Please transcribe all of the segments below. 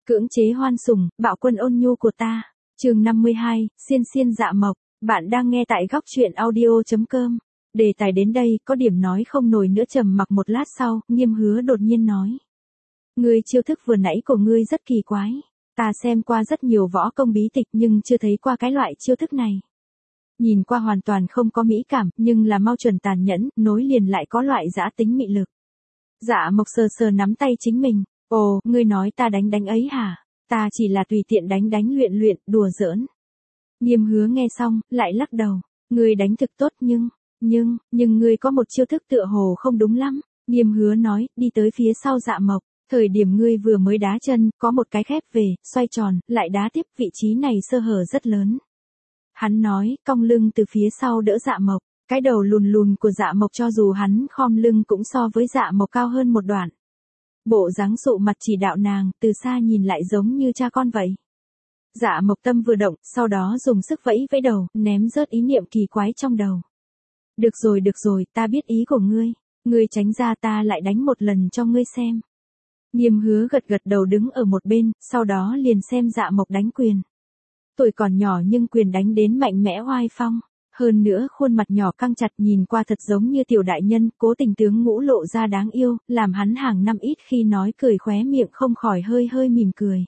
Cưỡng chế hoan sủng, bạo quân ôn nhu của ta. Chương 52, xiên xiên dạ mộc. Bạn đang nghe tại góc truyện audio.com. Đề tài đến đây, có điểm nói không nổi nữa. Trầm mặc một lát sau, Nghiêm Hứa đột nhiên nói. Ngươi chiêu thức vừa nãy của ngươi rất kỳ quái. Ta xem qua rất nhiều võ công bí tịch nhưng chưa thấy qua cái loại chiêu thức này. Nhìn qua hoàn toàn không có mỹ cảm, nhưng là mau chuẩn tàn nhẫn, nối liền lại có loại dã tính mị lực. Dạ mộc sờ sờ nắm tay chính mình. Ồ, ngươi nói ta đánh ấy hả? Ta chỉ là tùy tiện đánh luyện, đùa giỡn. Nghiêm Hứa nghe xong, lại lắc đầu. Ngươi đánh thực tốt nhưng ngươi có một chiêu thức tựa hồ không đúng lắm. Nghiêm Hứa nói, đi tới phía sau dạ mộc. Thời điểm ngươi vừa mới đá chân, có một cái khép về, xoay tròn, lại đá tiếp, vị trí này sơ hở rất lớn. Hắn nói, cong lưng từ phía sau đỡ dạ mộc. Cái đầu lùn của dạ mộc cho dù hắn khom lưng cũng so với dạ mộc cao hơn một đoạn. Bộ dáng sụ mặt chỉ đạo nàng, từ xa nhìn lại giống như cha con vậy. Dạ mộc tâm vừa động, sau đó dùng sức vẫy đầu, ném rớt ý niệm kỳ quái trong đầu. Được rồi, ta biết ý của ngươi. Ngươi tránh ra ta lại đánh một lần cho ngươi xem. Nghiêm Hứa gật đầu đứng ở một bên, sau đó liền xem dạ mộc đánh quyền. Tuổi còn nhỏ nhưng quyền đánh đến mạnh mẽ oai phong. Hơn nữa khuôn mặt nhỏ căng chặt nhìn qua thật giống như tiểu đại nhân, cố tình tướng ngũ lộ ra đáng yêu, làm hắn hàng năm ít khi nói cười khóe miệng không khỏi hơi mỉm cười.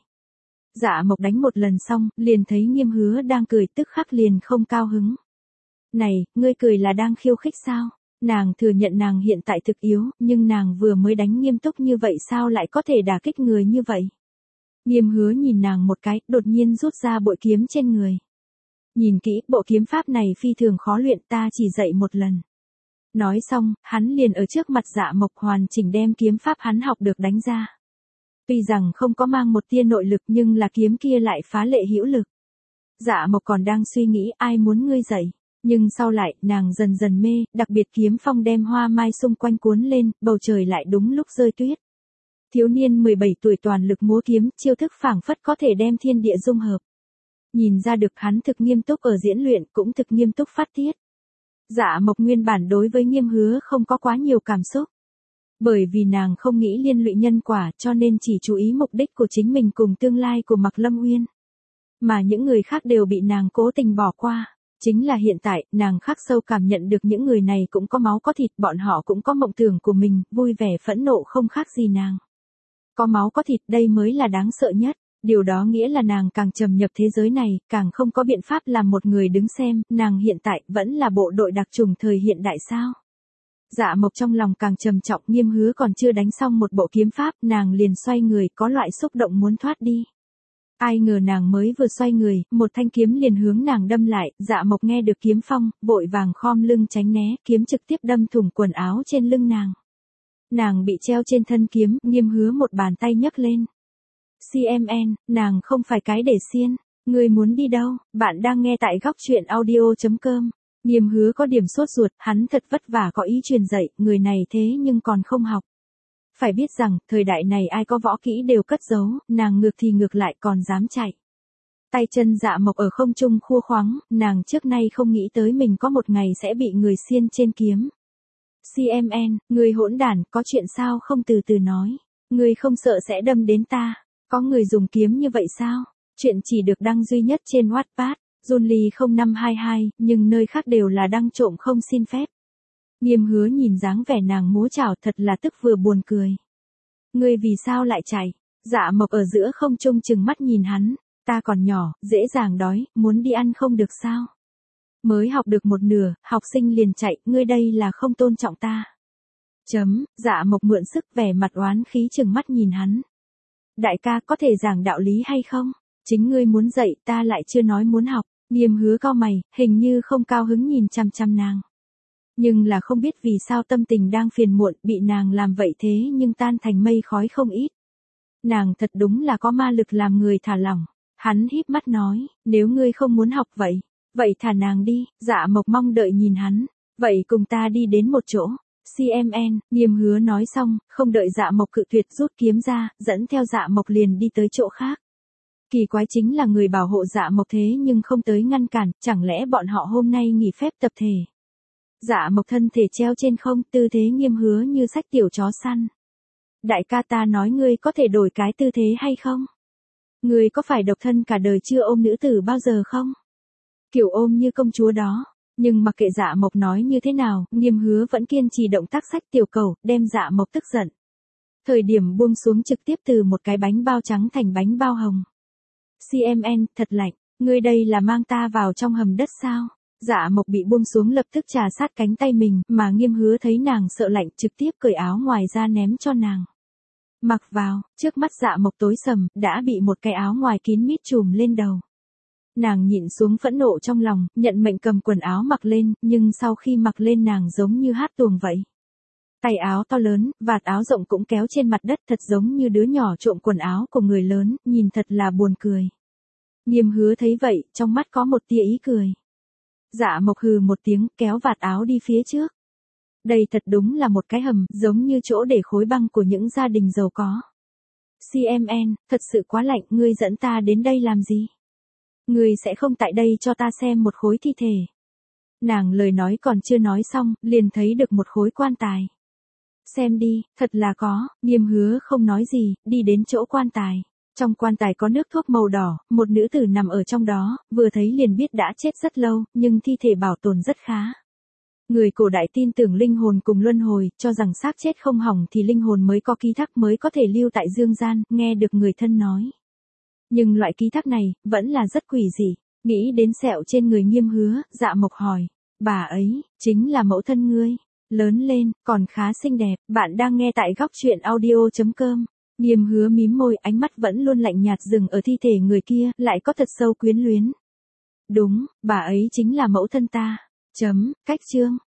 Dạ mộc đánh một lần xong, liền thấy Nghiêm Hứa đang cười tức khắc liền không cao hứng. Này, ngươi cười là đang khiêu khích sao? Nàng thừa nhận nàng hiện tại thực yếu, nhưng nàng vừa mới đánh nghiêm túc như vậy sao lại có thể đả kích người như vậy? Nghiêm Hứa nhìn nàng một cái, đột nhiên rút ra bội kiếm trên người. Nhìn kỹ, bộ kiếm pháp này phi thường khó luyện, ta chỉ dạy một lần. Nói xong, hắn liền ở trước mặt dạ mộc hoàn chỉnh đem kiếm pháp hắn học được đánh ra. Tuy rằng không có mang một tia nội lực nhưng là kiếm kia lại phá lệ hữu lực. Dạ mộc còn đang suy nghĩ ai muốn ngươi dạy. Nhưng sau lại, nàng dần mê, đặc biệt kiếm phong đem hoa mai xung quanh cuốn lên, bầu trời lại đúng lúc rơi tuyết. Thiếu niên 17 tuổi toàn lực múa kiếm, chiêu thức phảng phất có thể đem thiên địa dung hợp. Nhìn ra được hắn thực nghiêm túc ở diễn luyện, cũng thực nghiêm túc phát tiết. Dạ mộc nguyên bản đối với Nghiêm Hứa không có quá nhiều cảm xúc. Bởi vì nàng không nghĩ liên lụy nhân quả cho nên chỉ chú ý mục đích của chính mình cùng tương lai của Mạc Lâm Uyên. Mà những người khác đều bị nàng cố tình bỏ qua. Chính là hiện tại, nàng khắc sâu cảm nhận được những người này cũng có máu có thịt, bọn họ cũng có mộng tưởng của mình, vui vẻ phẫn nộ không khác gì nàng. Có máu có thịt đây mới là đáng sợ nhất, điều đó nghĩa là nàng càng trầm nhập thế giới này, càng không có biện pháp làm một người đứng xem, nàng hiện tại vẫn là bộ đội đặc trùng thời hiện đại sao. Dạ mộc trong lòng càng trầm trọng, Nghiêm Hứa còn chưa đánh xong một bộ kiếm pháp, nàng liền xoay người có loại xúc động muốn thoát đi. Ai ngờ nàng mới vừa xoay người, một thanh kiếm liền hướng nàng đâm lại, dạ mộc nghe được kiếm phong, vội vàng khom lưng tránh né, kiếm trực tiếp đâm thủng quần áo trên lưng nàng. Nàng bị treo trên thân kiếm, Nghiêm Hứa một bàn tay nhấc lên. CMN, nàng không phải cái để xiên, ngươi muốn đi đâu? Bạn đang nghe tại góc truyện audio.com. Nghiêm Hứa có điểm sốt ruột, hắn thật vất vả có ý truyền dạy, người này thế nhưng còn không học. Phải biết rằng, thời đại này ai có võ kỹ đều cất giấu, nàng ngược thì ngược lại còn dám chạy. Tay chân dạ mộc ở không trung khua khoáng, nàng trước nay không nghĩ tới mình có một ngày sẽ bị người xiên trên kiếm. CMN, người hỗn đản, có chuyện sao không từ từ nói. Người không sợ sẽ đâm đến ta. Có người dùng kiếm như vậy sao? Chuyện chỉ được đăng duy nhất trên Wattpad, Junly 0522, nhưng nơi khác đều là đăng trộm không xin phép. Nghiêm Hứa nhìn dáng vẻ nàng múa chảo thật là tức vừa buồn cười. Ngươi vì sao lại chạy? Dạ mộc ở giữa không trung chừng mắt nhìn hắn. Ta còn nhỏ, dễ dàng đói, muốn đi ăn không được sao? Mới học được một nửa, học sinh liền chạy, ngươi đây là không tôn trọng ta. Dạ mộc mượn sức vẻ mặt oán khí chừng mắt nhìn hắn. Đại ca có thể giảng đạo lý hay không? Chính ngươi muốn dạy ta lại chưa nói muốn học. Nghiêm Hứa cau mày, hình như không cao hứng nhìn chăm nàng. Nhưng là không biết vì sao tâm tình đang phiền muộn, bị nàng làm vậy thế nhưng tan thành mây khói không ít. Nàng thật đúng là có ma lực làm người thả lỏng. Hắn híp mắt nói, nếu ngươi không muốn học vậy thả nàng đi. Dạ mộc mong đợi nhìn hắn, vậy cùng ta đi đến một chỗ. CMN, Nghiêm Hứa nói xong, không đợi dạ mộc cự tuyệt rút kiếm ra, dẫn theo dạ mộc liền đi tới chỗ khác. Kỳ quái chính là người bảo hộ dạ mộc thế nhưng không tới ngăn cản, chẳng lẽ bọn họ hôm nay nghỉ phép tập thể. Dạ mộc thân thể treo trên không, tư thế Nghiêm Hứa như sách tiểu chó săn. Đại ca ta nói ngươi có thể đổi cái tư thế hay không? Người có phải độc thân cả đời chưa ôm nữ tử bao giờ không? Kiểu ôm như công chúa đó. Nhưng mặc kệ Dạ Mộc nói như thế nào, Nghiêm Hứa vẫn kiên trì động tác xách tiểu cầu, đem Dạ Mộc tức giận. Thời điểm buông xuống trực tiếp từ một cái bánh bao trắng thành bánh bao hồng. CMN, thật lạnh, ngươi đây là mang ta vào trong hầm đất sao? Dạ Mộc bị buông xuống lập tức trà sát cánh tay mình, mà Nghiêm Hứa thấy nàng sợ lạnh trực tiếp cởi áo ngoài ra ném cho nàng. Mặc vào, trước mắt Dạ Mộc tối sầm, đã bị một cái áo ngoài kín mít trùm lên đầu. Nàng nhịn xuống phẫn nộ trong lòng, nhận mệnh cầm quần áo mặc lên, nhưng sau khi mặc lên nàng giống như hát tuồng vậy. Tay áo to lớn, vạt áo rộng cũng kéo trên mặt đất thật giống như đứa nhỏ trộm quần áo của người lớn, nhìn thật là buồn cười. Nghiêm Hứa thấy vậy, trong mắt có một tia ý cười. Dạ Mộc hừ một tiếng, kéo vạt áo đi phía trước. Đây thật đúng là một cái hầm, giống như chỗ để khối băng của những gia đình giàu có. CMN, thật sự quá lạnh, ngươi dẫn ta đến đây làm gì? Ngươi sẽ không tại đây cho ta xem một khối thi thể. Nàng lời nói còn chưa nói xong, liền thấy được một khối quan tài. Xem đi, thật là có, Nghiêm Hứa không nói gì, đi đến chỗ quan tài. Trong quan tài có nước thuốc màu đỏ, một nữ tử nằm ở trong đó, vừa thấy liền biết đã chết rất lâu, nhưng thi thể bảo tồn rất khá. Người cổ đại tin tưởng linh hồn cùng luân hồi, cho rằng xác chết không hỏng thì linh hồn mới có ký thác mới có thể lưu tại dương gian, nghe được người thân nói. Nhưng loại ký thác này, vẫn là rất quỷ dị. Nghĩ đến sẹo trên người Nghiêm Hứa, Dạ Mộc hỏi. Bà ấy, chính là mẫu thân ngươi. Lớn lên, còn khá xinh đẹp. Bạn đang nghe tại góc truyện audio.com. Nghiêm Hứa mím môi, ánh mắt vẫn luôn lạnh nhạt dừng ở thi thể người kia, lại có thật sâu quyến luyến. Đúng, bà ấy chính là mẫu thân ta. Cách chương.